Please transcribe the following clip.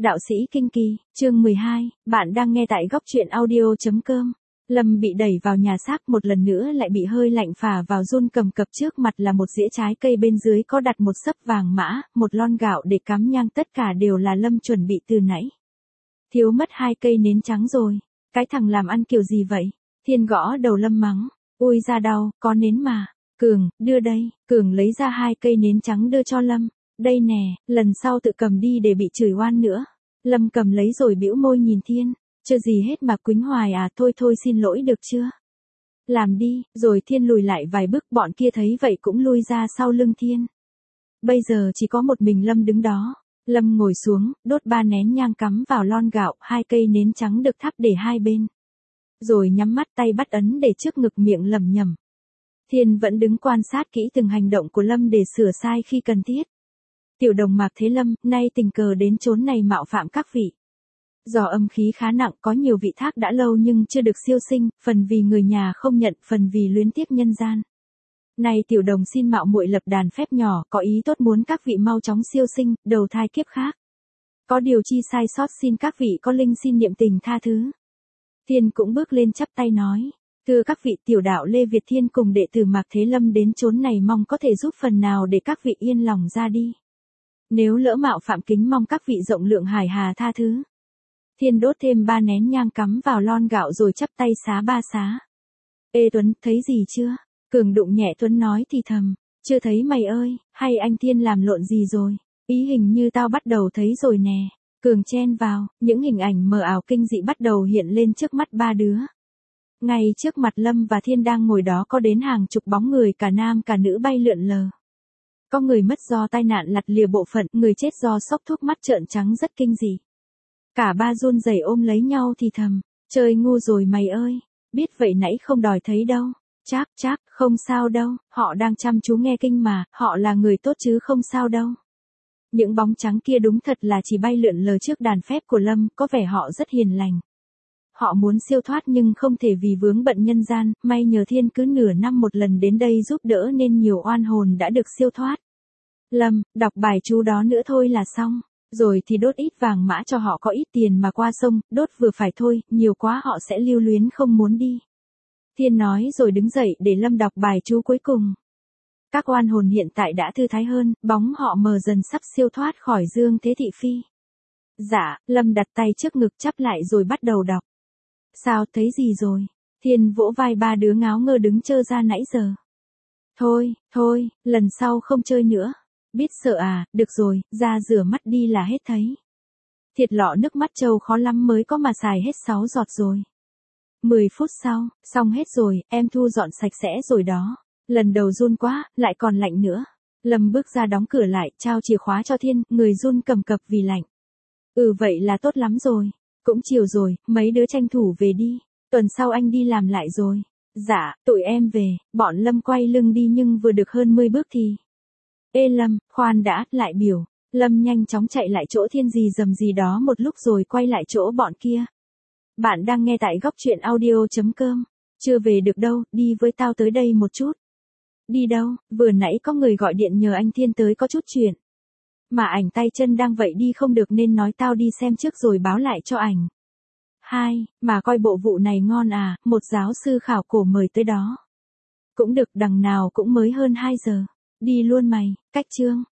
Đạo sĩ Kinh Kỳ, chương 12, bạn đang nghe tại góc truyện audio.com. Lâm bị đẩy vào nhà xác một lần nữa lại bị hơi lạnh phả vào run cầm cập, trước mặt là một dĩa trái cây, bên dưới có đặt một xấp vàng mã, một lon gạo để cắm nhang, tất cả đều là Lâm chuẩn bị từ nãy. Thiếu mất 2 cây nến trắng rồi, cái thằng làm ăn kiểu gì vậy? Thiên gõ đầu Lâm mắng, ui ra đau, có nến mà. Cường, đưa đây. Cường lấy ra 2 cây nến trắng đưa cho Lâm. Đây nè, lần sau tự cầm đi để bị chửi oan nữa. Lâm cầm lấy rồi bĩu môi nhìn Thiên. Chưa gì hết mà quýnh hoài à, thôi thôi xin lỗi được chưa? Làm đi, rồi Thiên lùi lại vài bước, bọn kia thấy vậy cũng lui ra sau lưng Thiên. Bây giờ chỉ có một mình Lâm đứng đó. Lâm ngồi xuống, đốt 3 nén nhang cắm vào lon gạo, 2 cây nến trắng được thắp để hai bên. Rồi nhắm mắt, tay bắt ấn để trước ngực, miệng lẩm nhẩm. Thiên vẫn đứng quan sát kỹ từng hành động của Lâm để sửa sai khi cần thiết. Tiểu đồng Mạc Thế Lâm, nay tình cờ đến chốn này mạo phạm các vị. Do âm khí khá nặng, có nhiều vị thác đã lâu nhưng chưa được siêu sinh, phần vì người nhà không nhận, phần vì luyến tiếc nhân gian. Nay tiểu đồng xin mạo muội lập đàn phép nhỏ, có ý tốt muốn các vị mau chóng siêu sinh, đầu thai kiếp khác. Có điều chi sai sót xin các vị có linh xin niệm tình tha thứ. Thiên cũng bước lên chắp tay nói. Thưa các vị, tiểu đạo Lê Việt Thiên cùng đệ tử Mạc Thế Lâm đến chốn này mong có thể giúp phần nào để các vị yên lòng ra đi. Nếu lỡ mạo phạm, kính mong các vị rộng lượng hải hà tha thứ. Thiên đốt thêm 3 nén nhang cắm vào lon gạo rồi chắp tay xá 3 xá. Ê Tuấn, thấy gì chưa? Cường đụng nhẹ Tuấn nói thì thầm. Chưa thấy mày ơi, hay anh Thiên làm lộn gì rồi? Ý hình như tao bắt đầu thấy rồi nè. Cường chen vào, những hình ảnh mờ ảo kinh dị bắt đầu hiện lên trước mắt ba đứa. Ngay trước mặt Lâm và Thiên đang ngồi đó có đến hàng chục bóng người, cả nam cả nữ bay lượn lờ. Có người mất do tai nạn lặt lìa bộ phận, người chết do sốc thuốc, mắt trợn trắng rất kinh dị. Cả ba run rẩy ôm lấy nhau thì thầm, chơi ngu rồi mày ơi, biết vậy nãy không đòi thấy đâu. Chắc, không sao đâu, họ đang chăm chú nghe kinh mà, họ là người tốt chứ không sao đâu. Những bóng trắng kia đúng thật là chỉ bay lượn lờ trước đàn phép của Lâm, có vẻ họ rất hiền lành. Họ muốn siêu thoát nhưng không thể vì vướng bận nhân gian, may nhờ Thiên cứ nửa năm một lần đến đây giúp đỡ nên nhiều oan hồn đã được siêu thoát. Lâm, đọc bài chú đó nữa thôi là xong, rồi thì đốt ít vàng mã cho họ, có ít tiền mà qua sông, đốt vừa phải thôi, nhiều quá họ sẽ lưu luyến không muốn đi. Thiên nói rồi đứng dậy để Lâm đọc bài chú cuối cùng. Các oan hồn hiện tại đã thư thái hơn, bóng họ mờ dần sắp siêu thoát khỏi dương thế thị phi. Dạ, Lâm đặt tay trước ngực chắp lại rồi bắt đầu đọc. Sao, thấy gì rồi? Thiên vỗ vai ba đứa ngáo ngơ đứng trơ ra nãy giờ. Thôi, lần sau không chơi nữa. Biết sợ à, được rồi, ra rửa mắt đi là hết thấy. Thiệt lọ nước mắt trâu khó lắm mới có mà xài hết 6 giọt rồi. 10 phút sau, xong hết rồi, em thu dọn sạch sẽ rồi đó. Lần đầu run quá, lại còn lạnh nữa. Lâm bước ra đóng cửa lại, trao chìa khóa cho Thiên, người run cầm cập vì lạnh. Vậy là tốt lắm rồi. Cũng chiều rồi, mấy đứa tranh thủ về đi. Tuần sau anh đi làm lại rồi. Dạ, tụi em về. Bọn Lâm quay lưng đi nhưng vừa được hơn 10 bước thì. Ê Lâm, khoan đã, lại biểu. Lâm nhanh chóng chạy lại chỗ Thiên gì dầm gì đó một lúc rồi quay lại chỗ bọn kia. Bạn đang nghe tại góc truyện audio.com. Chưa về được đâu, đi với tao tới đây một chút. Đi đâu, vừa nãy có người gọi điện nhờ anh Thiên tới có chút chuyện. Mà ảnh tay chân đang vậy đi không được nên nói tao đi xem trước rồi báo lại cho ảnh. Mà coi bộ vụ này ngon à, một giáo sư khảo cổ mời tới đó. Cũng được, đằng nào cũng mới hơn 2 giờ. Đi luôn mày, cách chương.